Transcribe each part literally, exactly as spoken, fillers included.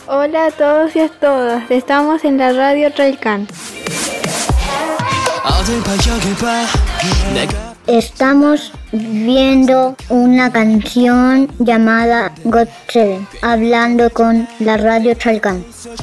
Hola a todos y a todas, estamos en la radio Tralcan. Estamos viendo una canción llamada God Seven, hablando con la radio Tralcan.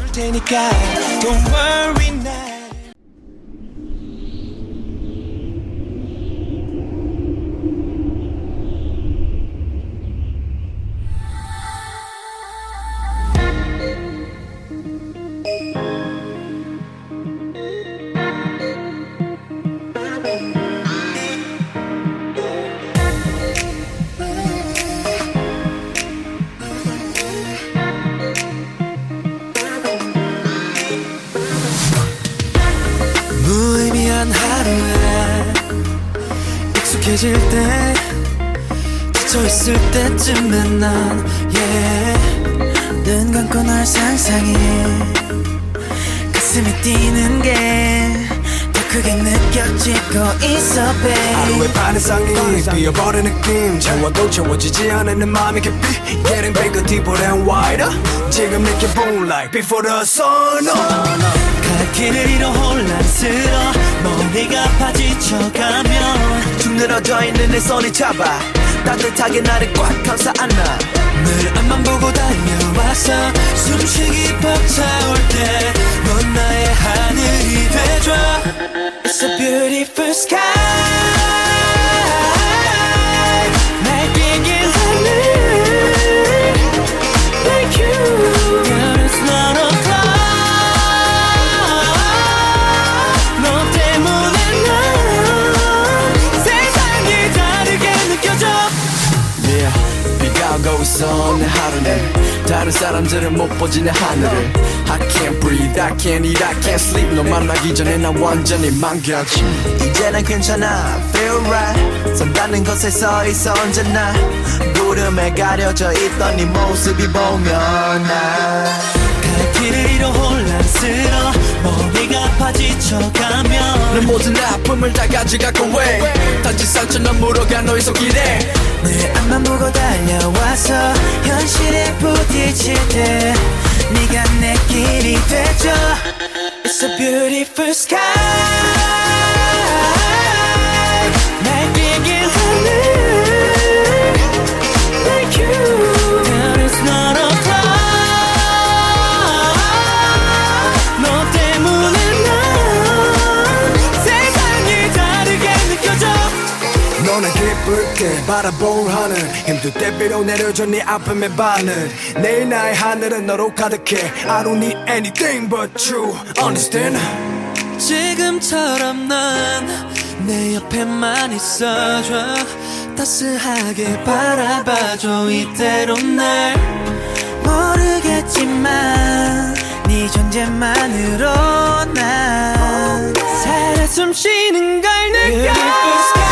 무의미한 하루에 익숙해질 때 지쳐있을 때쯤에 난 yeah. 눈 감고 널 상상해 가슴이 뛰는 게 더 크게 느껴지고 있어 babe 하루의 반해상이 뛰어버린 느낌 채워도 채워지지 않는 마음이 깊이 Getting bigger, deeper and wider 지금 느껴본 like before the sun up 갈 길을 잃어 혼란스러워 머리가 아파 지쳐가면 축 늘어져 있는 내 손이 잡아 따뜻하게 나를 꽉 감싸 안아 늘 앞만 보고 달려와서 숨쉬기 벅차올 때 넌 나의 하늘이 돼줘 It's a beautiful sky 날 비긴 하늘 Like you Girl, it's not a cloud 너 때문에 난 세상이 다르게 느껴져 Yeah, 비가 오고 있어 내 하루는 다른 사람들은 못 보지 내 하늘을 I can't breathe, I can't eat, I can't sleep 너 만나기 전에 난 완전히 망가지 이제는 괜찮아, feel right 산다는 것에 서 있어 언제나 구름에 가려져 있던 네 모습이 보면 나 갈 길을 잃어 혼란스러워 머리가 아파 지쳐가면 내 모든 아픔을 다 가져가고 왜 단지 상처는 물어가 너의 손길에 늘 앞만 보고 달려와서 현실에 부딪힐 때 네가 내 길이 되줘 It's a beautiful sky 날 비긴 하늘 Like you There is not a cloud 너 때문에 난 세상이 다르게 느껴져 너는 기쁠게 바라볼 하늘 힘들 때 비로 내려줘 네 아픔의 바늘 내일 나의 하늘은 너로 가득해 I don't need anything but you Understand? 지금처럼 난 내 옆에만 있어줘 따스하게 바라봐줘 이대로 날 모르겠지만 네 존재만으로 난 살아 숨쉬는 걸 느껴